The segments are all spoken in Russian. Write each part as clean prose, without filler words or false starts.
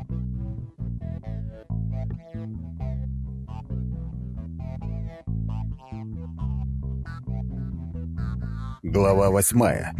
Глава 8.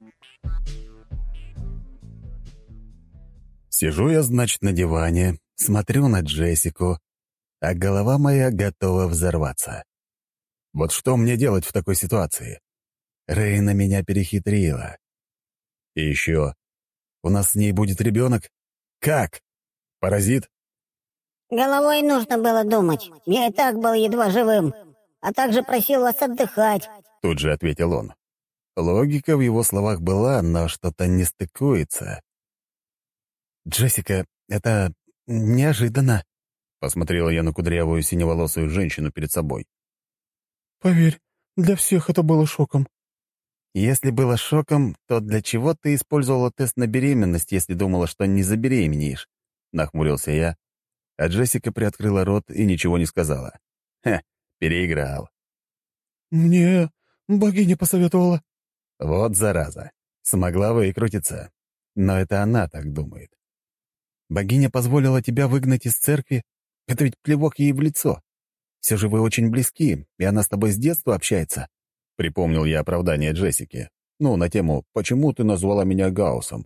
Сижу я, значит, на диване, смотрю на Джессику, а голова моя готова взорваться. Вот что мне делать в такой ситуации? Рейна меня перехитрила. И еще, у нас с ней будет ребенок? Как? Паразит? Головой нужно было думать. Я и так был едва живым, а также просил вас отдыхать. Тут же ответил он. Логика в его словах была, но что-то не стыкуется. «Джессика, это неожиданно», — посмотрела я на кудрявую синеволосую женщину перед собой. «Поверь, для всех это было шоком». «Если было шоком, то для чего ты использовала тест на беременность, если думала, что не забеременеешь?» — нахмурился я, а Джессика приоткрыла рот и ничего не сказала. Переиграл. «Мне богиня посоветовала». Вот зараза. Смогла выкрутиться. Но это она так думает. Богиня позволила тебя выгнать из церкви? Это ведь плевок ей в лицо. Все же вы очень близки, и она с тобой с детства общается. Припомнил я оправдание Джессики. На тему «Почему ты назвала меня Гауссом?»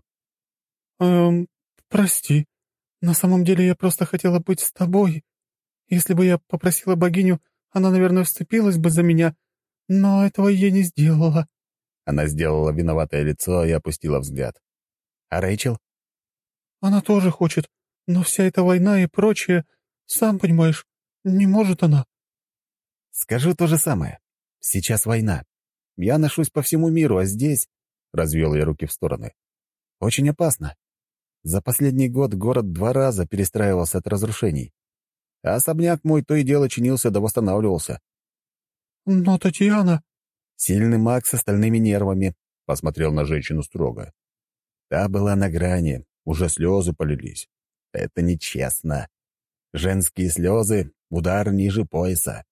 Прости. На самом деле я просто хотела быть с тобой. Если бы я попросила богиню, она, наверное, вступилась бы за меня, но этого я не сделала». Она сделала виноватое лицо и опустила взгляд. «А Рэйчел?» «Она тоже хочет, но вся эта война и прочее, сам понимаешь, не может она». «Скажу то же самое. Сейчас война. Я ношусь по всему миру, а здесь...» — развел я руки в стороны. «Очень опасно. За последний год город 2 раза перестраивался от разрушений. А особняк мой то и дело чинился да восстанавливался». «Но Татьяна...» «Сильный маг с остальными нервами», — посмотрел на женщину строго. Та была на грани, уже слезы полились. Это нечестно. Женские слезы — удар ниже пояса.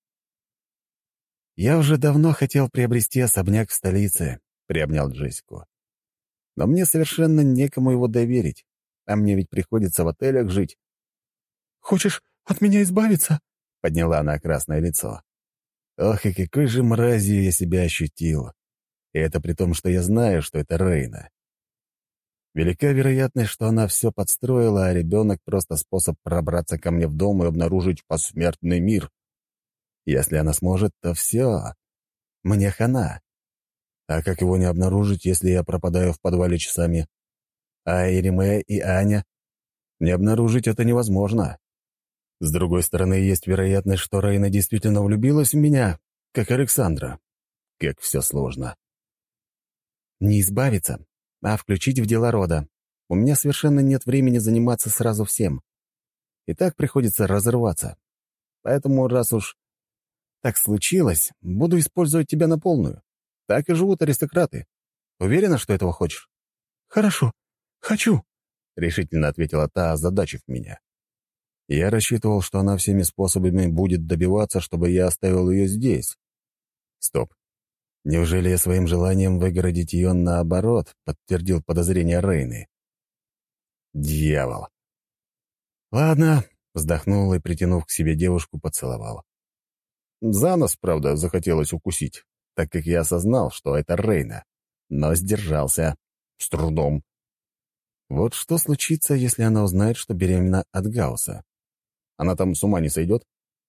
«Я уже давно хотел приобрести особняк в столице», — приобнял Джессику. «Но мне совершенно некому его доверить, а мне ведь приходится в отелях жить». «Хочешь от меня избавиться?» — подняла она красное лицо. Ох, и какой же мразью я себя ощутил. И это при том, что я знаю, что это Рейна. Велика вероятность, что она все подстроила, а ребенок — просто способ пробраться ко мне в дом и обнаружить посмертный мир. Если она сможет, то все. Мне хана. А как его не обнаружить, если я пропадаю в подвале часами? А Ириме и Аня? Не обнаружить это невозможно. С другой стороны, есть вероятность, что Рейна действительно влюбилась в меня, как Александра. Как все сложно. Не избавиться, а включить в дела рода. У меня совершенно нет времени заниматься сразу всем. И так приходится разрываться. Поэтому, раз уж так случилось, буду использовать тебя на полную. Так и живут аристократы. Уверена, что этого хочешь?» «Хорошо, хочу», — решительно ответила та, озадачив меня. Я рассчитывал, что она всеми способами будет добиваться, чтобы я оставил ее здесь. Стоп. Неужели я своим желанием выгородить ее наоборот подтвердил подозрения Рейны? Дьявол. Ладно, вздохнул и, притянув к себе девушку, поцеловал. За нос, правда, захотелось укусить, так как я осознал, что это Рейна, но сдержался. С трудом. Вот что случится, если она узнает, что беременна от Гаусса? Она там с ума не сойдет?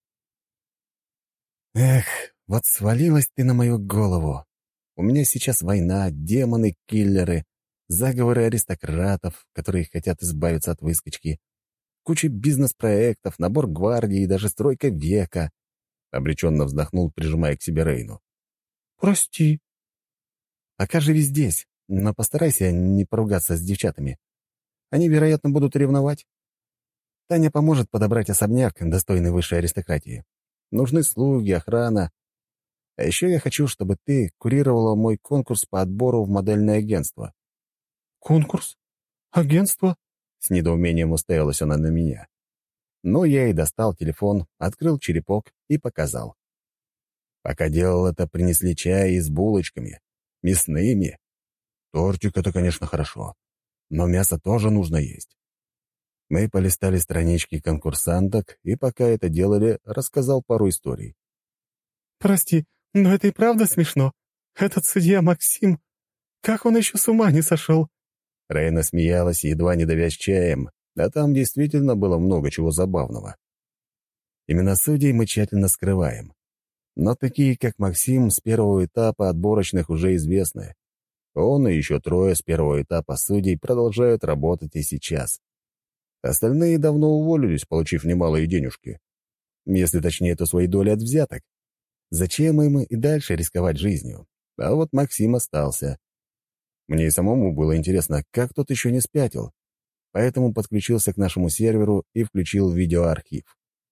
Эх, вот свалилась ты на мою голову. У меня сейчас война, демоны, киллеры, заговоры аристократов, которые хотят избавиться от выскочки, куча бизнес-проектов, набор гвардии и даже стройка века. Обреченно вздохнул, прижимая к себе Рейну. «Прости». «Пока живи здесь, но постарайся не поругаться с девчатами. Они, вероятно, будут ревновать. Таня поможет подобрать особняк, достойный высшей аристократии. Нужны слуги, охрана. А еще я хочу, чтобы ты курировала мой конкурс по отбору в модельное агентство». «Конкурс? Агентство?» С недоумением уставилась она на меня. Но я и достал телефон, открыл черепок и показал. Пока делал это, принесли чай с булочками. Мясными. Тортик — это, конечно, хорошо. Но мясо тоже нужно есть. Мы полистали странички конкурсанток, и пока это делали, рассказал пару историй. «Прости, но это и правда смешно. Этот судья Максим, как он еще с ума не сошел?» Рейна смеялась, едва не давясь чаем, а там действительно было много чего забавного. Имена судей мы тщательно скрываем. Но такие, как Максим, с первого этапа отборочных уже известны. Он и еще трое с первого этапа судей продолжают работать и сейчас. Остальные давно уволились, получив немалые денежки. Если точнее, то свои доли от взяток. Зачем им и дальше рисковать жизнью? А вот Максим остался. Мне и самому было интересно, как тот еще не спятил. Поэтому подключился к нашему серверу и включил видеоархив.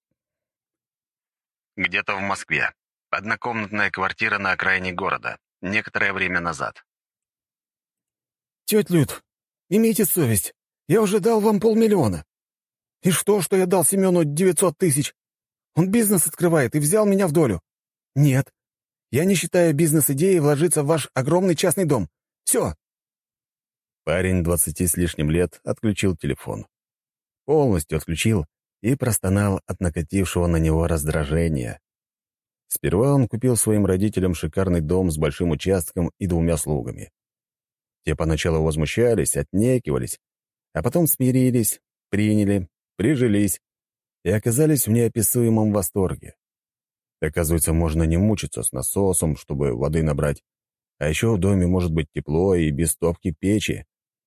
Где-то в Москве. Однокомнатная квартира на окраине города. Некоторое время назад. «Тетя Люд, имейте совесть. Я уже дал вам 500 000. И что я дал Семену 900 000? Он бизнес открывает и взял меня в долю. Нет, я не считаю бизнес-идеей вложиться в ваш огромный частный дом. Все». Парень 20 с лишним лет отключил телефон. Полностью отключил и простонал от накатившего на него раздражения. Сперва он купил своим родителям шикарный дом с большим участком и 2 слугами. Те поначалу возмущались, отнекивались, а потом смирились, приняли, прижились и оказались в неописуемом восторге. Оказывается, можно не мучиться с насосом, чтобы воды набрать, а еще в доме может быть тепло и без топки печи.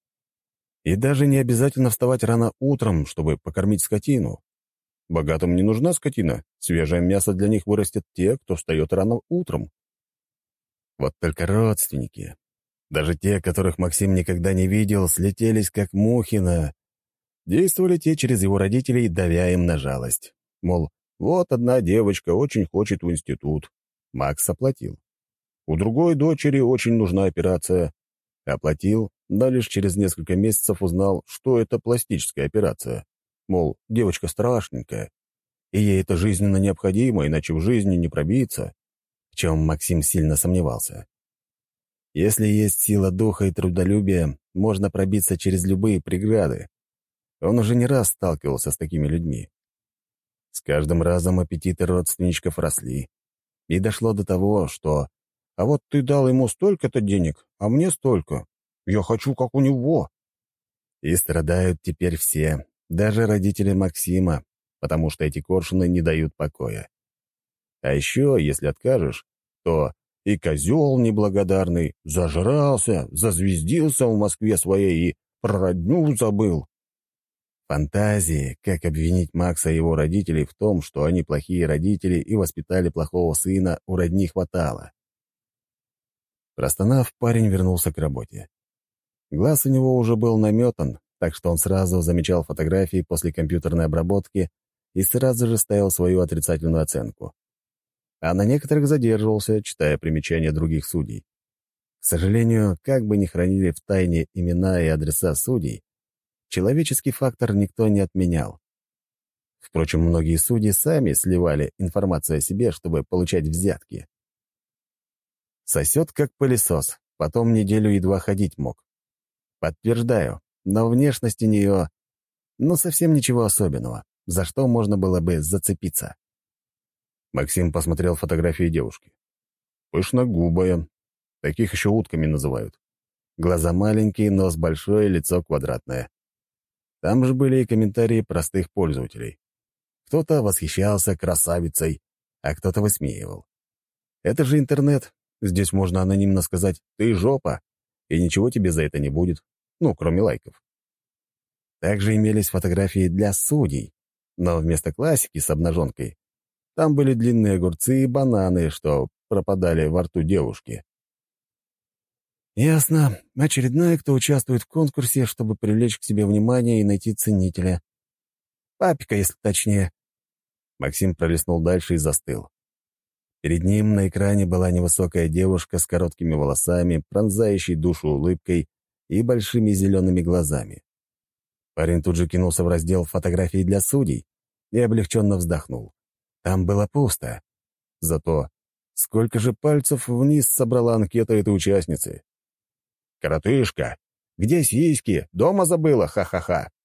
И даже не обязательно вставать рано утром, чтобы покормить скотину. Богатым не нужна скотина, свежее мясо для них вырастет те, кто встает рано утром. Вот только родственники, даже те, которых Максим никогда не видел, слетелись как мухи на... Действовали те через его родителей, давя им на жалость. Мол, вот одна девочка очень хочет в институт. Макс оплатил. У другой дочери очень нужна операция. Оплатил, но лишь через несколько месяцев узнал, что это пластическая операция. Мол, девочка страшненькая, и ей это жизненно необходимо, иначе в жизни не пробиться, в чем Максим сильно сомневался. Если есть сила духа и трудолюбия, можно пробиться через любые преграды. Он уже не раз сталкивался с такими людьми. С каждым разом аппетиты родственничков росли. И дошло до того, что «а вот ты дал ему столько-то денег, а мне столько. Я хочу, как у него». И страдают теперь все, даже родители Максима, потому что эти коршуны не дают покоя. А еще, если откажешь, то и козел неблагодарный зажрался, зазвездился в Москве своей и про родню забыл. Фантазии, как обвинить Макса и его родителей в том, что они плохие родители и воспитали плохого сына, у родни хватало. Простонав, парень вернулся к работе. Глаз у него уже был наметан, так что он сразу замечал фотографии после компьютерной обработки и сразу же ставил свою отрицательную оценку. А на некоторых задерживался, читая примечания других судей. К сожалению, как бы ни хранили в тайне имена и адреса судей, человеческий фактор никто не отменял. Впрочем, многие судьи сами сливали информацию о себе, чтобы получать взятки. Сосет как пылесос, потом неделю едва ходить мог. Подтверждаю, но внешность у нее, совсем ничего особенного, за что можно было бы зацепиться. Максим посмотрел фотографии девушки. Пышногубая, таких еще утками называют. Глаза маленькие, нос большой, лицо квадратное. Там же были и комментарии простых пользователей. Кто-то восхищался красавицей, а кто-то высмеивал. Это же интернет. Здесь можно анонимно сказать «ты жопа», и ничего тебе за это не будет, кроме лайков. Также имелись фотографии для судей, но вместо классики с обнаженкой там были длинные огурцы и бананы, что пропадали во рту девушки. Ясно. Очередная, кто участвует в конкурсе, чтобы привлечь к себе внимание и найти ценителя. Папика, если точнее. Максим пролистнул дальше и застыл. Перед ним на экране была невысокая девушка с короткими волосами, пронзающей душу улыбкой и большими зелеными глазами. Парень тут же кинулся в раздел «Фотографии для судей» и облегченно вздохнул. Там было пусто. Зато сколько же пальцев вниз собрала анкета этой участницы. «Коротышка, где сиськи? Дома забыла? Ха-ха-ха!»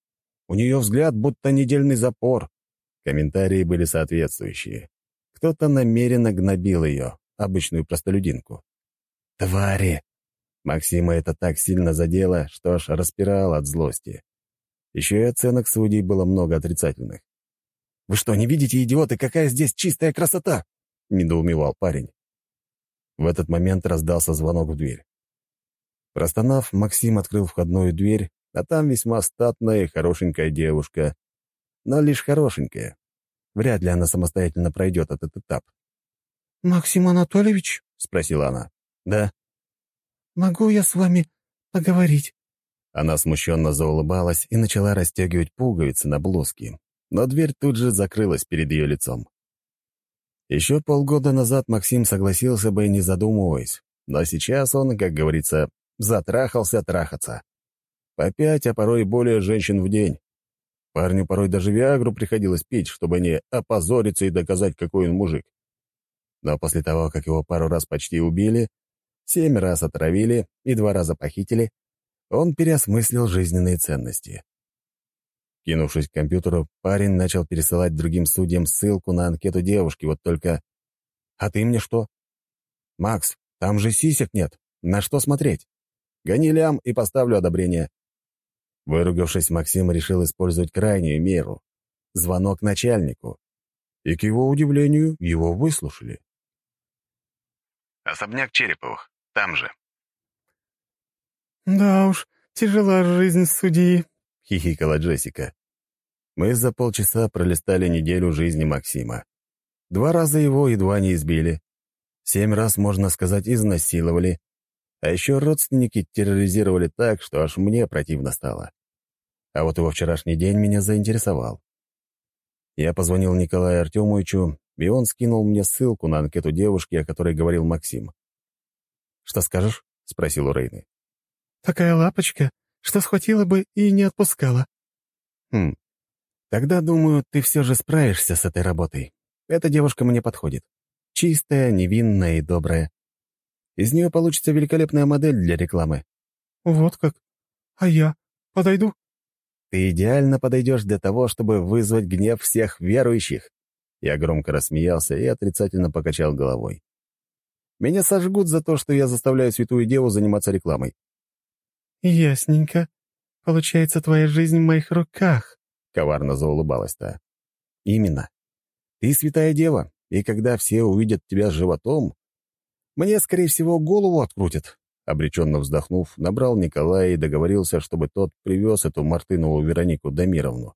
У нее взгляд, будто недельный запор». Комментарии были соответствующие. Кто-то намеренно гнобил ее, обычную простолюдинку. «Твари!» Максима это так сильно задело, что аж распирал от злости. Еще и оценок судей было много отрицательных. «Вы что, не видите, идиоты, какая здесь чистая красота?» — недоумевал парень. В этот момент раздался звонок в дверь. Простонав, Максим открыл входную дверь, а там весьма статная и хорошенькая девушка. Но лишь хорошенькая. Вряд ли она самостоятельно пройдет этот этап. «Максим Анатольевич?» — спросила она. «Да». «Могу я с вами поговорить?» Она смущенно заулыбалась и начала расстегивать пуговицы на блузке, но дверь тут же закрылась перед ее лицом. Еще полгода назад Максим согласился бы, не задумываясь, но сейчас он, как говорится, затрахался трахаться. По 5, а порой и более женщин в день. Парню порой даже Виагру приходилось пить, чтобы не опозориться и доказать, какой он мужик. Но после того, как его пару раз почти убили, 7 раз отравили и 2 раза похитили, он переосмыслил жизненные ценности. Кинувшись к компьютеру, парень начал пересылать другим судьям ссылку на анкету девушки, вот только... «А ты мне что?» «Макс, там же сисек нет. На что смотреть? Гони лям и поставлю одобрение». Выругавшись, Максим решил использовать крайнюю меру — звонок начальнику. И, к его удивлению, его выслушали. Особняк Череповых, там же. «Да уж, тяжела жизнь судьи», — хихикала Джессика. Мы за полчаса пролистали неделю жизни Максима. 2 раза его едва не избили. 7 раз, можно сказать, изнасиловали. А еще родственники терроризировали так, что аж мне противно стало. А вот его вчерашний день меня заинтересовал. Я позвонил Николаю Артемовичу, и он скинул мне ссылку на анкету девушки, о которой говорил Максим. «Что скажешь?» — спросил у Рейны. «Такая лапочка, что схватила бы и не отпускала». Тогда, думаю, ты все же справишься с этой работой. Эта девушка мне подходит. Чистая, невинная и добрая. Из нее получится великолепная модель для рекламы». «Вот как? А я подойду?» «Ты идеально подойдешь для того, чтобы вызвать гнев всех верующих». Я громко рассмеялся и отрицательно покачал головой. «Меня сожгут за то, что я заставляю святую деву заниматься рекламой». «Ясненько. Получается, твоя жизнь в моих руках», — коварно заулыбалась та. «Именно. Ты святая дева, и когда все увидят тебя с животом, мне, скорее всего, голову открутят». Обреченно вздохнув, набрал Николая и договорился, чтобы тот привез эту Мартынову Веронику Дамировну.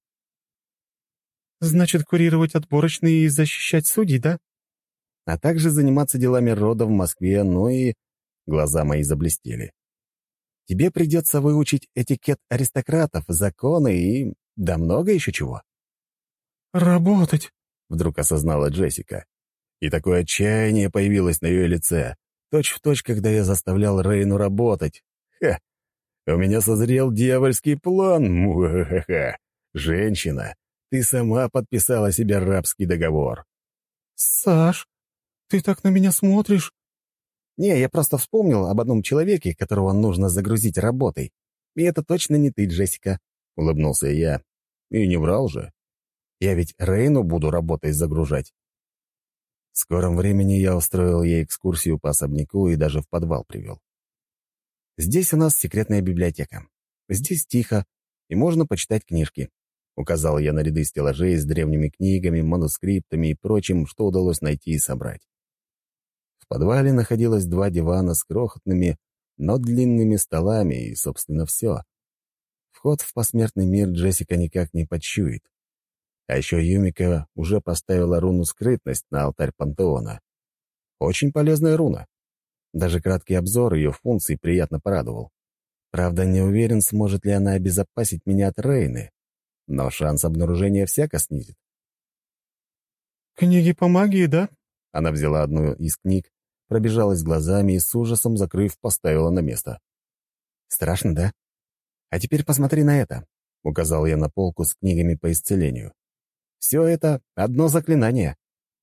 «Значит, курировать отборочные и защищать судей, да?» «А также заниматься делами рода в Москве, ну и...» Глаза мои заблестели. «Тебе придется выучить этикет аристократов, законы и... да много еще чего». «Работать», — вдруг осознала Джессика. И такое отчаяние появилось на ее лице. Точь-в-точь, когда я заставлял Рейну работать. Ха! У меня созрел дьявольский план. Муа-ха-ха! Женщина, ты сама подписала себе рабский договор. «Саш, ты так на меня смотришь?» Не, я просто вспомнил об одном человеке, которого нужно загрузить работой. И это точно не ты, Джессика, — улыбнулся я. И не врал же. Я ведь Рейну буду работой загружать. В скором времени я устроил ей экскурсию по особняку и даже в подвал привел. «Здесь у нас секретная библиотека. Здесь тихо, и можно почитать книжки», — указал я на ряды стеллажей с древними книгами, манускриптами и прочим, что удалось найти и собрать. В подвале находилось 2 дивана с крохотными, но длинными столами, и, собственно, все. Вход в посмертный мир Джессика никак не почует. А еще Юмика уже поставила руну «Скрытность» на алтарь пантеона. Очень полезная руна. Даже краткий обзор ее функций приятно порадовал. Правда, не уверен, сможет ли она обезопасить меня от Рейны, но шанс обнаружения всяко снизит. «Книги по магии, да?» Она взяла одну из книг, пробежалась глазами и с ужасом, закрыв, поставила на место. «Страшно, да? А теперь посмотри на это», — указал я на полку с книгами по исцелению. «Все это одно заклинание».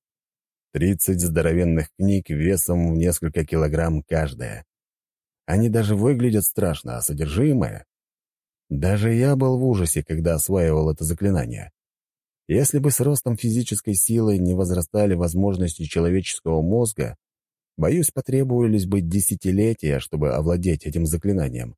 30 здоровенных книг весом в несколько килограмм каждая. Они даже выглядят страшно, а содержимое... Даже я был в ужасе, когда осваивал это заклинание. Если бы с ростом физической силы не возрастали возможности человеческого мозга, боюсь, потребовались бы десятилетия, чтобы овладеть этим заклинанием.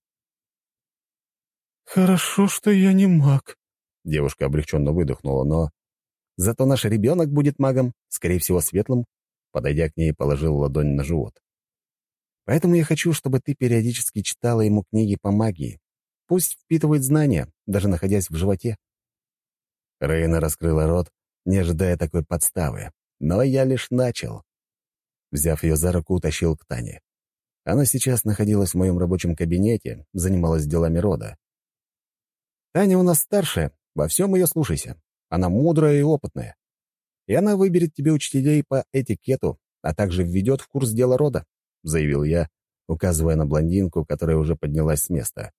«Хорошо, что я не маг», — девушка облегченно выдохнула, но... «Зато наш ребенок будет магом, скорее всего, светлым», — подойдя к ней, положил ладонь на живот. «Поэтому я хочу, чтобы ты периодически читала ему книги по магии. Пусть впитывает знания, даже находясь в животе». Рейна раскрыла рот, не ожидая такой подставы, но я лишь начал. Взяв ее за руку, утащил к Тане. Она сейчас находилась в моем рабочем кабинете, занималась делами рода. «Таня у нас старшая, во всем ее слушайся. Она мудрая и опытная. И она выберет тебе учителей по этикету, а также введет в курс дела рода», — заявил я, указывая на блондинку, которая уже поднялась с места.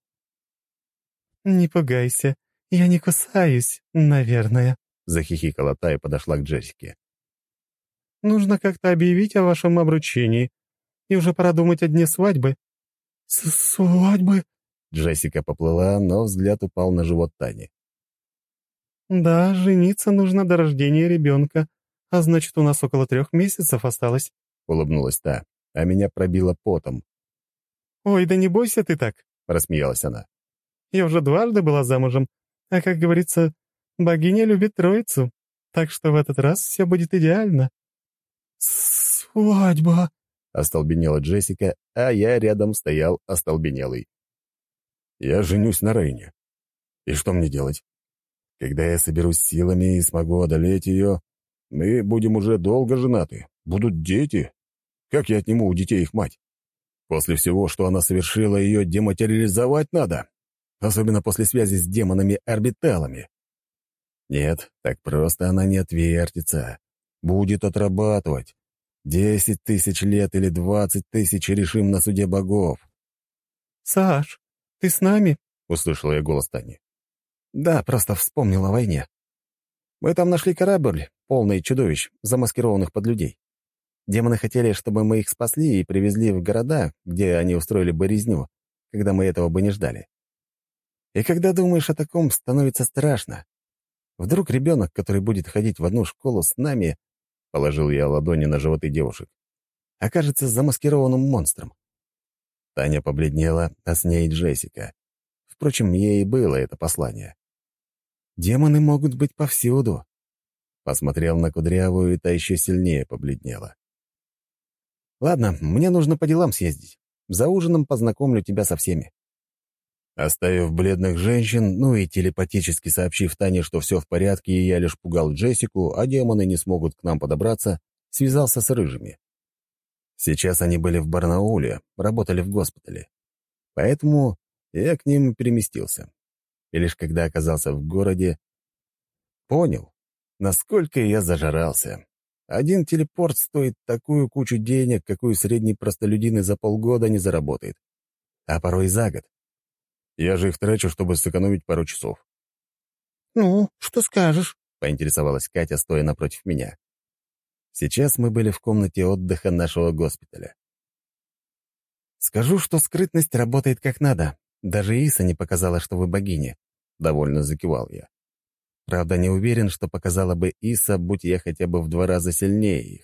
«Не пугайся, я не кусаюсь, наверное», — захихикала та и подошла к Джессике. «Нужно как-то объявить о вашем обручении, и уже пора думать о дне свадьбы». «Свадьбы?» Джессика поплыла, но взгляд упал на живот Тани. «Да, жениться нужно до рождения ребенка, а значит, у нас около 3 месяцев осталось», — улыбнулась та, а меня пробило потом. «Ой, да не бойся ты так», — рассмеялась она. «Я уже 2 была замужем, а, как говорится, богиня любит троицу, так что в этот раз все будет идеально». «Свадьба!» — остолбенела Джессика, а я рядом стоял остолбенелый. «Я женюсь на Рейне. И что мне делать? Когда я соберусь силами и смогу одолеть ее, мы будем уже долго женаты, будут дети. Как я отниму у детей их мать? После всего, что она совершила, ее дематериализовать надо, особенно после связи с демонами-орбиталами. Нет, так просто она не отвертится. Будет отрабатывать. 10 000 лет или 20 000 решим на суде богов». «Саш, ты с нами?» — услышал я голос Тани. «Да, просто вспомнил о войне. Мы там нашли корабль, полный чудовищ, замаскированных под людей. Демоны хотели, чтобы мы их спасли и привезли в города, где они устроили бы резню, когда мы этого бы не ждали. И когда думаешь о таком, становится страшно. Вдруг ребенок, который будет ходить в одну школу с нами, — положил я ладони на животы девушек, — окажется замаскированным монстром». Таня побледнела, а с ней Джессика. Впрочем, ей было это послание. «Демоны могут быть повсюду». Посмотрел на Кудрявую, и та еще сильнее побледнела. «Ладно, мне нужно по делам съездить. За ужином познакомлю тебя со всеми». Оставив бледных женщин, ну и телепатически сообщив Тане, что все в порядке, и я лишь пугал Джессику, а демоны не смогут к нам подобраться, связался с рыжими. Сейчас они были в Барнауле, работали в госпитале. Поэтому я к ним переместился. И лишь когда оказался в городе, понял, насколько я зажрался. Один телепорт стоит такую кучу денег, какую средний простолюдин и за полгода не заработает. А порой и за год. Я же их трачу, чтобы сэкономить пару часов. «Ну, что скажешь?» — поинтересовалась Катя, стоя напротив меня. Сейчас мы были в комнате отдыха нашего госпиталя. «Скажу, что скрытность работает как надо. Даже Иса не показала, что вы богиня», — довольно закивал я. Правда, не уверен, что показала бы Иса, будь я хотя бы в 2 раза сильнее их.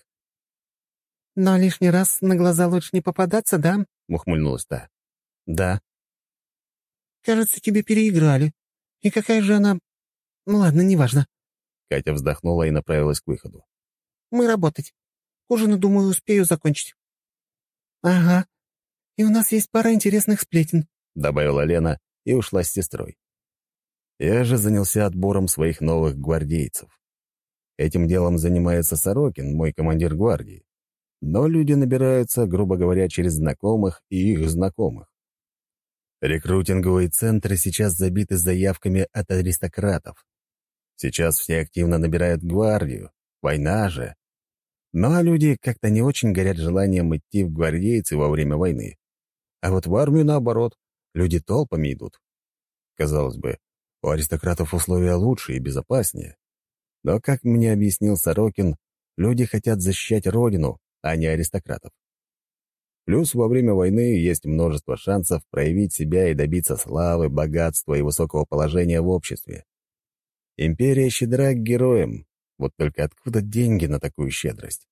«Но лишний раз на глаза лучше не попадаться, да?» — ухмыльнулась та. «Да». «Кажется, тебе переиграли. И какая же она... Ну ладно, неважно». Катя вздохнула и направилась к выходу. «Мы работать. К ужину, думаю, успею закончить». «Ага. И у нас есть пара интересных сплетен», — добавила Лена и ушла с сестрой. Я же занялся отбором своих новых гвардейцев. Этим делом занимается Сорокин, мой командир гвардии. Но люди набираются, грубо говоря, через знакомых и их знакомых. Рекрутинговые центры сейчас забиты заявками от аристократов. Сейчас все активно набирают гвардию, война же. Но люди как-то не очень горят желанием идти в гвардейцы во время войны. А вот в армию, наоборот, люди толпами идут. Казалось бы, у аристократов условия лучше и безопаснее. Но, как мне объяснил Сорокин, люди хотят защищать родину, а не аристократов. Плюс во время войны есть множество шансов проявить себя и добиться славы, богатства и высокого положения в обществе. Империя щедра к героям, вот только откуда деньги на такую щедрость?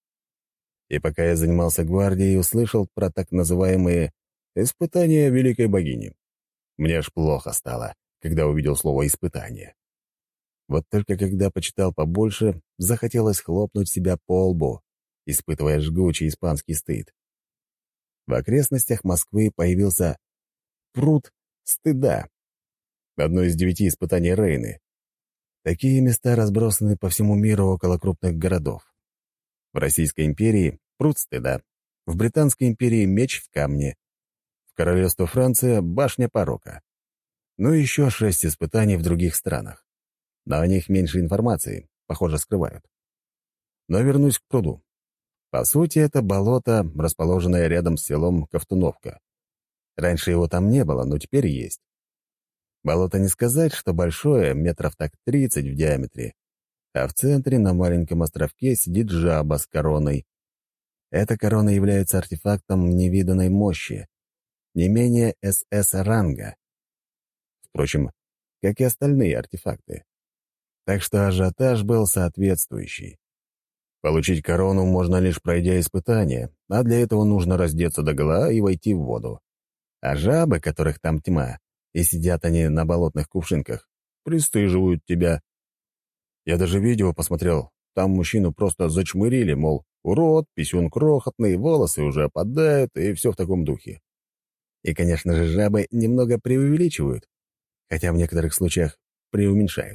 И пока я занимался гвардией, услышал про так называемые «испытания великой богини». Мне аж плохо стало, когда увидел слово «испытание». Вот только когда почитал побольше, захотелось хлопнуть себя по лбу, испытывая жгучий испанский стыд. В окрестностях Москвы появился пруд стыда, одно из 9 испытаний Рейны. Такие места разбросаны по всему миру около крупных городов. В Российской империи — пруд стыда, в Британской империи — меч в камне, в Королевство Франция — башня порока. Ну и еще 6 испытаний в других странах. Но о них меньше информации, похоже, скрывают. Но вернусь к пруду. По сути, это болото, расположенное рядом с селом Ковтуновка. Раньше его там не было, но теперь есть. Болото не сказать, что большое, метров так 30 в диаметре, а в центре на маленьком островке сидит жаба с короной. Эта корона является артефактом невиданной мощи, не менее СС-ранга. Впрочем, как и остальные артефакты. Так что ажиотаж был соответствующий. Получить корону можно лишь пройдя испытание, а для этого нужно раздеться догола и войти в воду. А жабы, которых там тьма, и сидят они на болотных кувшинках, пристыживают тебя. Я даже видео посмотрел, там мужчину просто зачмырили, мол, урод, писюн крохотный, волосы уже опадают, и все в таком духе. И, конечно же, жабы немного преувеличивают, хотя в некоторых случаях преуменьшают.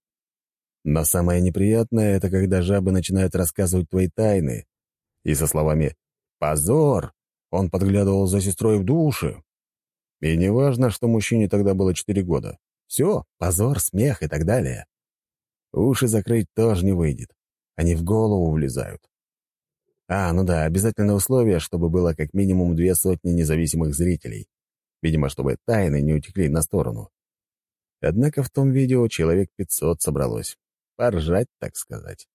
Но самое неприятное — это когда жабы начинают рассказывать твои тайны. И со словами «позор» он подглядывал за сестрой в душе. И не важно, что мужчине тогда было 4 года. Все, позор, смех и так далее. Уши закрыть тоже не выйдет. Они в голову влезают. Ну да, обязательное условие, чтобы было как минимум 200 независимых зрителей. Видимо, чтобы тайны не утекли на сторону. Однако в том видео человек 500 собралось. Поржать, так сказать.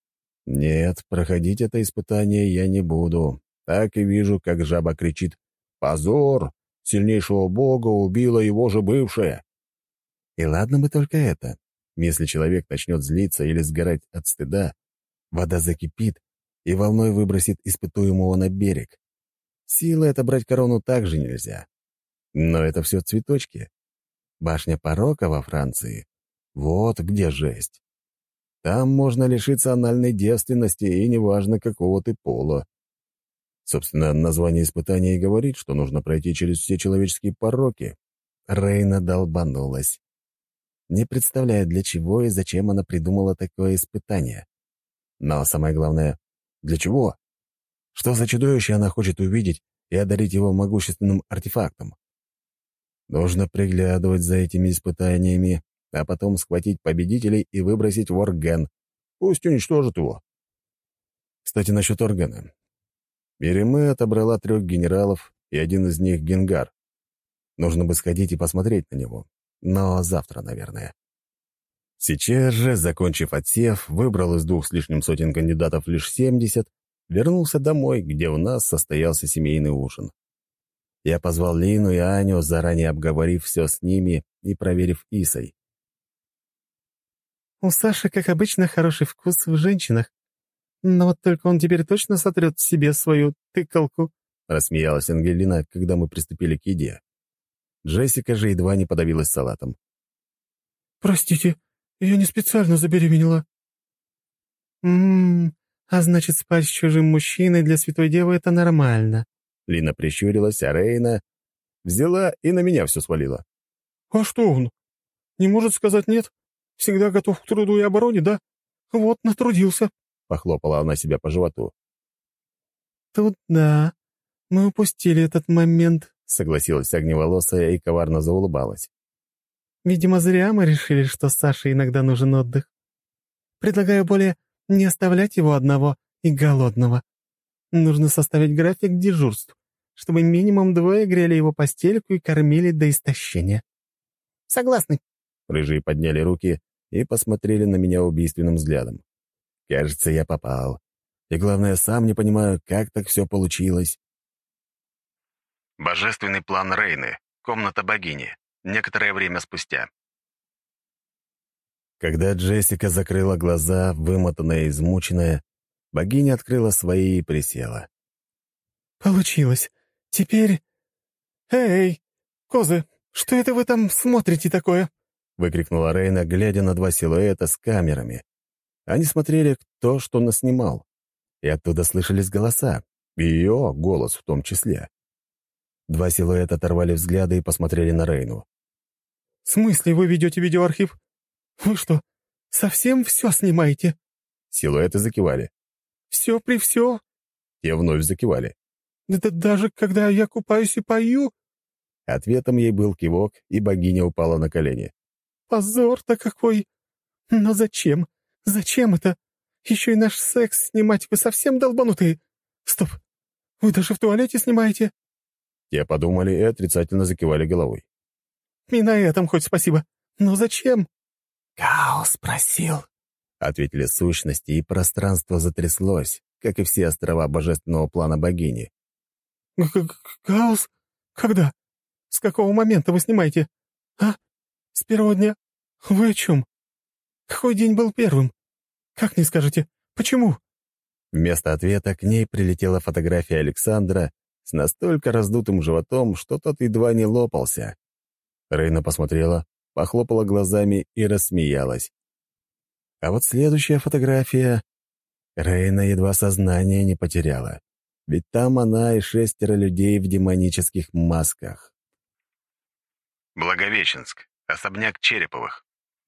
Нет, проходить это испытание я не буду. Так и вижу, как жаба кричит «Позор! Сильнейшего бога убила его же бывшая!» И ладно бы только это. Если человек начнет злиться или сгорать от стыда, вода закипит и волной выбросит испытуемого на берег. Силой отобрать корону также нельзя. Но это все цветочки. Башня порока во Франции — вот где жесть. Там можно лишиться анальной девственности, и неважно, какого ты пола. Собственно, название испытания и говорит, что нужно пройти через все человеческие пороки. Рейна долбанулась. Не представляю, для чего и зачем она придумала такое испытание. Но самое главное, для чего? Что за чудовище она хочет увидеть и одарить его могущественным артефактом? Нужно приглядывать за этими испытаниями, а потом схватить победителей и выбросить в Орген. Пусть уничтожит его. Кстати, насчет Оргена. Мириме отобрала 3 генералов, и один из них — Генгар. Нужно бы сходить и посмотреть на него. Но завтра, наверное. Сейчас же, закончив отсев, выбрал из 2 с лишним сотен кандидатов лишь 70, вернулся домой, где у нас состоялся семейный ужин. Я позвал Лину и Аню, заранее обговорив все с ними и проверив Исой. «У Саши, как обычно, хороший вкус в женщинах. Но вот только он теперь точно сотрет себе свою тыкалку», — рассмеялась Ангелина, когда мы приступили к еде. Джессика же едва не подавилась салатом. «Простите, я не специально забеременела». А значит, спать с чужим мужчиной для святой девы — это нормально». Лина прищурилась, а Рейна взяла и на меня все свалила. «А что он? Не может сказать нет? Всегда готов к труду и обороне, да? Вот, натрудился», — похлопала она себя по животу. «Тут да, мы упустили этот момент», — согласилась огневолосая и коварно заулыбалась. «Видимо, зря мы решили, что Саше иногда нужен отдых. Предлагаю более не оставлять его одного и голодного. Нужно составить график дежурств, чтобы минимум 2 грели его постельку и кормили до истощения». Согласны. Рыжие подняли руки и посмотрели на меня убийственным взглядом. Кажется, я попал. И главное, сам не понимаю, как так все получилось. Божественный план Рейны. Комната богини. Некоторое время спустя. Когда Джессика закрыла глаза, вымотанная и измученная, богиня открыла свои и присела. «Получилось. Теперь... Эй, козы, что это вы там смотрите такое?» — выкрикнула Рейна, глядя на два силуэта с камерами. Они смотрели, кто что наснимал, и оттуда слышались голоса, и ее голос в том числе. Два силуэта оторвали взгляды и посмотрели на Рейну. «В смысле вы ведете видеоархив? Вы что, совсем все снимаете?» Силуэты закивали. «Все при все?» Те вновь закивали. «Это даже когда я купаюсь и пою?» Ответом ей был кивок, и богиня упала на колени. «Позор-то какой! Но зачем? Зачем это? Еще и наш секс снимать, вы совсем долбанутые? Стоп! Вы даже в туалете снимаете?» Те подумали и отрицательно закивали головой. «И на этом хоть спасибо. Но зачем?» «Хаос просил», — ответили сущности, и пространство затряслось, как и все острова божественного плана богини. «Хаос? Когда? С какого момента вы снимаете? А? С первого дня? Вы о чем? Какой день был первым? Как не скажете? Почему?» Вместо ответа к ней прилетела фотография Александра с настолько раздутым животом, что тот едва не лопался. Рейна посмотрела, похлопала глазами и рассмеялась. А вот следующая фотография... Рейна едва сознание не потеряла. Ведь там она и 6 людей в демонических масках. Благовещенск. Особняк Череповых.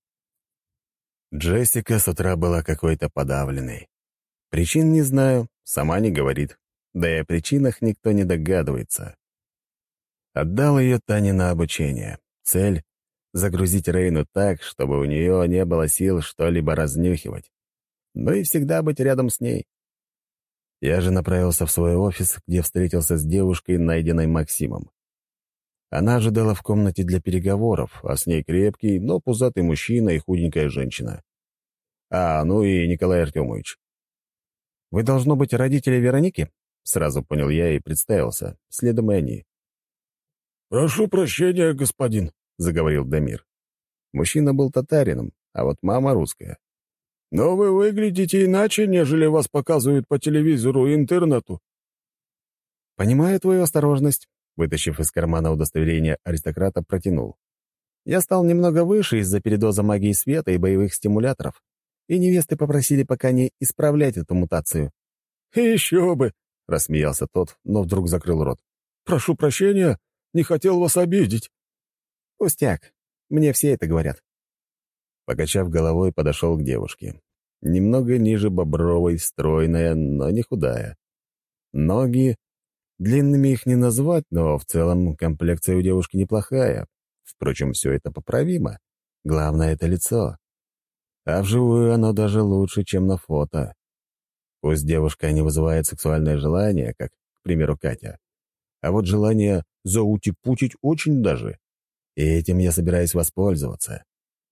Джессика с утра была какой-то подавленной. Причин не знаю, сама не говорит. Да и о причинах никто не догадывается. Отдал ее Тане на обучение. Цель — загрузить Рейну так, чтобы у нее не было сил что-либо разнюхивать. Ну и всегда быть рядом с ней. Я же направился в свой офис, где встретился с девушкой, найденной Максимом. Она ожидала в комнате для переговоров, а с ней крепкий, но пузатый мужчина и худенькая женщина. Ну и Николай Артемович. «Вы, должно быть, родители Вероники?» Сразу понял я и представился, следом и они. «Прошу прощения, господин», — заговорил Дамир. Мужчина был татарином, а вот мама русская. «Но вы выглядите иначе, нежели вас показывают по телевизору и интернету». «Понимаю твою осторожность», — вытащив из кармана удостоверение аристократа, протянул. «Я стал немного выше из-за передоза магии света и боевых стимуляторов, и невесты попросили пока не исправлять эту мутацию». «Еще бы!» — рассмеялся тот, но вдруг закрыл рот. «Прошу прощения, не хотел вас обидеть». «Пустяк. Мне все это говорят». Покачав головой, подошел к девушке. Немного ниже Бобровой, стройная, но не худая. Ноги... Длинными их не назвать, но в целом комплекция у девушки неплохая. Впрочем, все это поправимо. Главное — это лицо. А вживую оно даже лучше, чем на фото. Пусть девушка не вызывает сексуальное желание, как, к примеру, Катя, а вот желание заутипутить очень даже. И этим я собираюсь воспользоваться.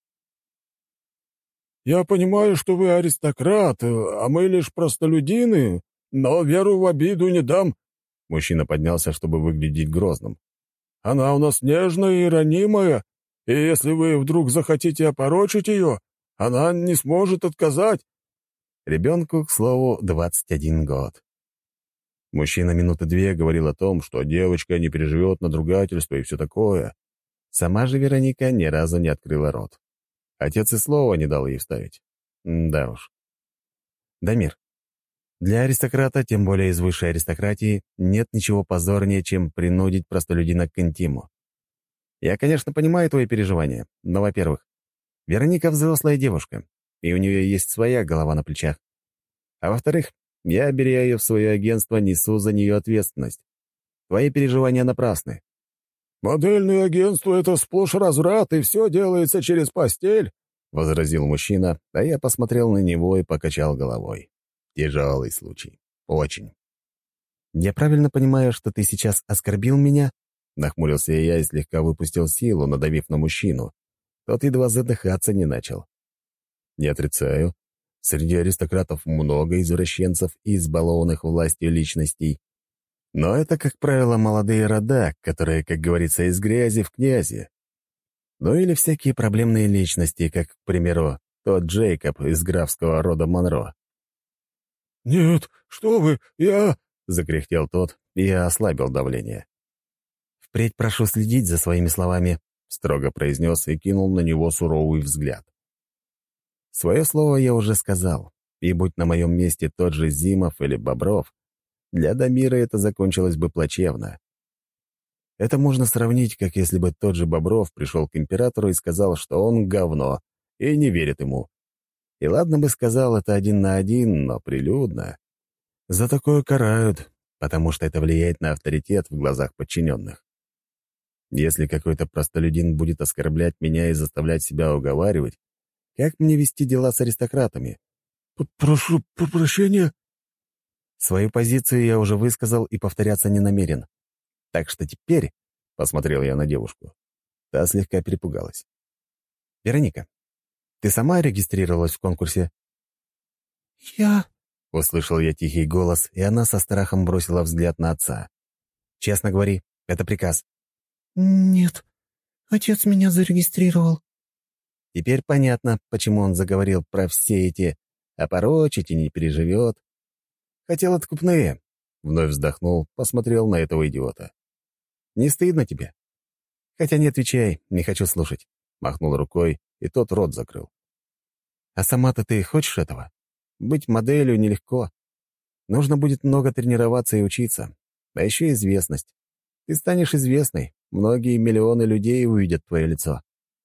«Я понимаю, что вы аристократ, а мы лишь простолюдины, но веру в обиду не дам». Мужчина поднялся, чтобы выглядеть грозным. «Она у нас нежная и ранимая, и если вы вдруг захотите опорочить ее, она не сможет отказать». Ребенку, к слову, 21 год. Мужчина минуты 2 говорил о том, что девочка не переживет надругательство и все такое. Сама же Вероника ни разу не открыла рот. Отец и слова не дал ей вставить. Да уж. Дамир, для аристократа, тем более из высшей аристократии, нет ничего позорнее, чем принудить простолюдина к интиму. Я, конечно, понимаю твои переживания, но, во-первых, Вероника взрослая девушка, и у нее есть своя голова на плечах. А во-вторых, я, беря ее в свое агентство, несу за нее ответственность. Твои переживания напрасны. «Модельное агентство — это сплошь разврат, и все делается через постель», — возразил мужчина, а я посмотрел на него и покачал головой. Тяжелый случай. Очень. «Я правильно понимаю, что ты сейчас оскорбил меня?» Нахмурился я и слегка выпустил силу, надавив на мужчину. Тот едва задыхаться не начал. Не отрицаю. Среди аристократов много извращенцев и избалованных властью личностей. Но это, как правило, молодые рода, которые, как говорится, из грязи в князи. Ну или всякие проблемные личности, как, к примеру, тот Джейкоб из графского рода Монро. «Нет, что вы, я...» — закряхтел тот, и я ослабил давление. «Впредь прошу следить за своими словами», — строго произнес и кинул на него суровый взгляд. Свое слово я уже сказал, и будь на моем месте тот же Зимов или Бобров, для Дамира это закончилось бы плачевно. Это можно сравнить, как если бы тот же Бобров пришел к императору и сказал, что он говно, и не верит ему. И ладно бы сказал это 1 на 1, но прилюдно. За такое карают, потому что это влияет на авторитет в глазах подчиненных. Если какой-то простолюдин будет оскорблять меня и заставлять себя уговаривать, как мне вести дела с аристократами? «Прошу прощения». Свою позицию я уже высказал и повторяться не намерен. Так что теперь, — посмотрел я на девушку, та слегка перепугалась. «Вероника, ты сама регистрировалась в конкурсе?» «Я...» — услышал я тихий голос, и она со страхом бросила взгляд на отца. «Честно говори, это приказ». «Нет, отец меня зарегистрировал». Теперь понятно, почему он заговорил про все эти «опорочить и не переживет». Хотел откупные. Вновь вздохнул, посмотрел на этого идиота. «Не стыдно тебе?» «Хотя не отвечай, не хочу слушать», — махнул рукой, и тот рот закрыл. «А сама-то ты хочешь этого? Быть моделью нелегко. Нужно будет много тренироваться и учиться. А еще известность. Ты станешь известной, многие миллионы людей увидят твое лицо».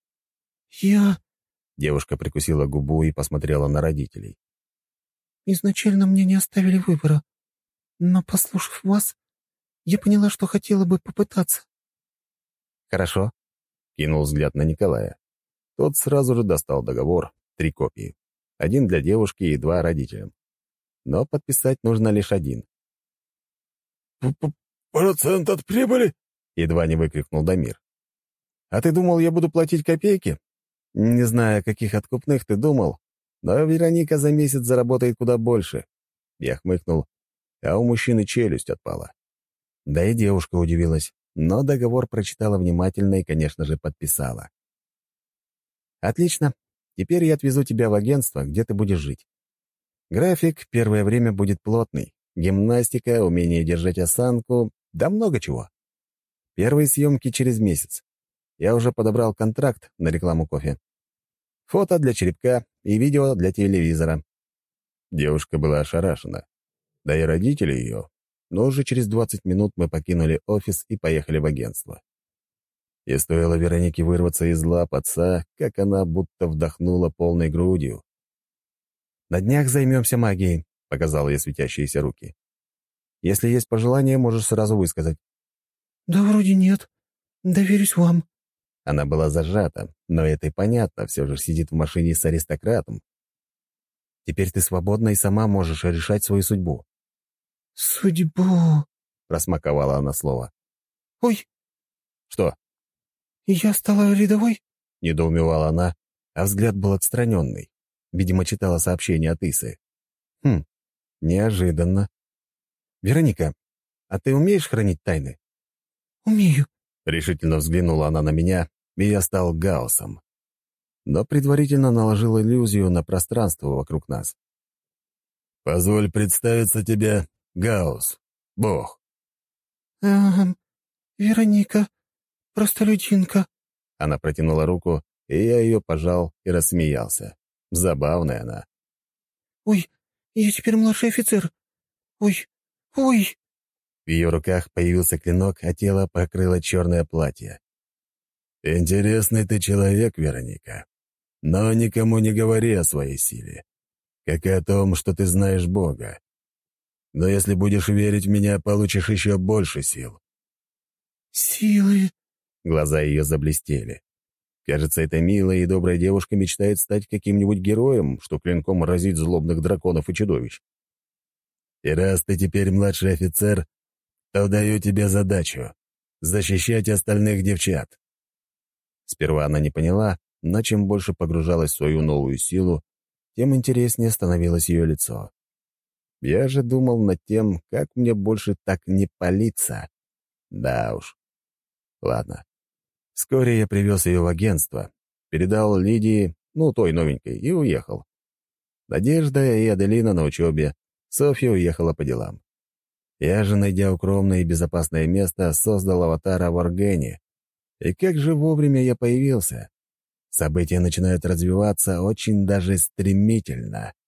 «Я...» — девушка прикусила губу и посмотрела на родителей. «Изначально мне не оставили выбора, но, послушав вас, я поняла, что хотела бы попытаться». «Хорошо», — кинул взгляд на Николая. Тот сразу же достал договор, 3 копии. 1 для девушки и 2 родителям. Но подписать нужно лишь 1. «Процент от прибыли?» — едва не выкрикнул Дамир. «А ты думал, я буду платить копейки? Не знаю, каких откупных ты думал, но Вероника за месяц заработает куда больше». Я хмыкнул, а у мужчины челюсть отпала. Да и девушка удивилась, но договор прочитала внимательно и, конечно же, подписала. «Отлично. Теперь я отвезу тебя в агентство, где ты будешь жить. График первое время будет плотный. Гимнастика, умение держать осанку, да много чего. Первые съемки через месяц. Я уже подобрал контракт на рекламу кофе. Фото для черепка и видео для телевизора». Девушка была ошарашена. Да и родители ее. Но уже через 20 минут мы покинули офис и поехали в агентство. И стоило Веронике вырваться из лап отца, как она будто вдохнула полной грудью. «На днях займемся магией», — показала я светящиеся руки. «Если есть пожелания, можешь сразу высказать». «Да вроде нет. Доверюсь вам». Она была зажата, но это и понятно, все же сидит в машине с аристократом. «Теперь ты свободна и сама можешь решать свою судьбу». «Судьбу...» — просмаковала она слово. «Ой, «Что?» я стала рядовой?» — недоумевала она, а взгляд был отстраненный. Видимо, читала сообщение от Исы. Неожиданно. «Вероника, а ты умеешь хранить тайны?» «Умею». Решительно взглянула она на меня, и я стал Гаусом. Но предварительно наложил иллюзию на пространство вокруг нас. «Позволь представиться тебе, Гаус, Бог». Вероника, простолюдинка». Она протянула руку, и я ее пожал и рассмеялся. Забавная она. «Ой, я теперь младший офицер. Ой, ой». В ее руках появился клинок, а тело покрыло черное платье. «Интересный ты человек, Вероника. Но никому не говори о своей силе, как и о том, что ты знаешь Бога. Но если будешь верить в меня, получишь еще больше сил». «Силы...» Глаза ее заблестели. Кажется, эта милая и добрая девушка мечтает стать каким-нибудь героем, что клинком разит злобных драконов и чудовищ. «И раз ты теперь младший офицер, то даю тебе задачу — защищать остальных девчат». Сперва она не поняла, но чем больше погружалась в свою новую силу, тем интереснее становилось ее лицо. Я же думал над тем, как мне больше так не палиться. Да уж. Ладно. Вскоре я привез ее в агентство, передал Лидии, ну, той новенькой, и уехал. Надежда и Аделина на учебе, Софья уехала по делам. Я же, найдя укромное и безопасное место, создал аватара в Органе. И как же вовремя я появился. События начинают развиваться очень даже стремительно.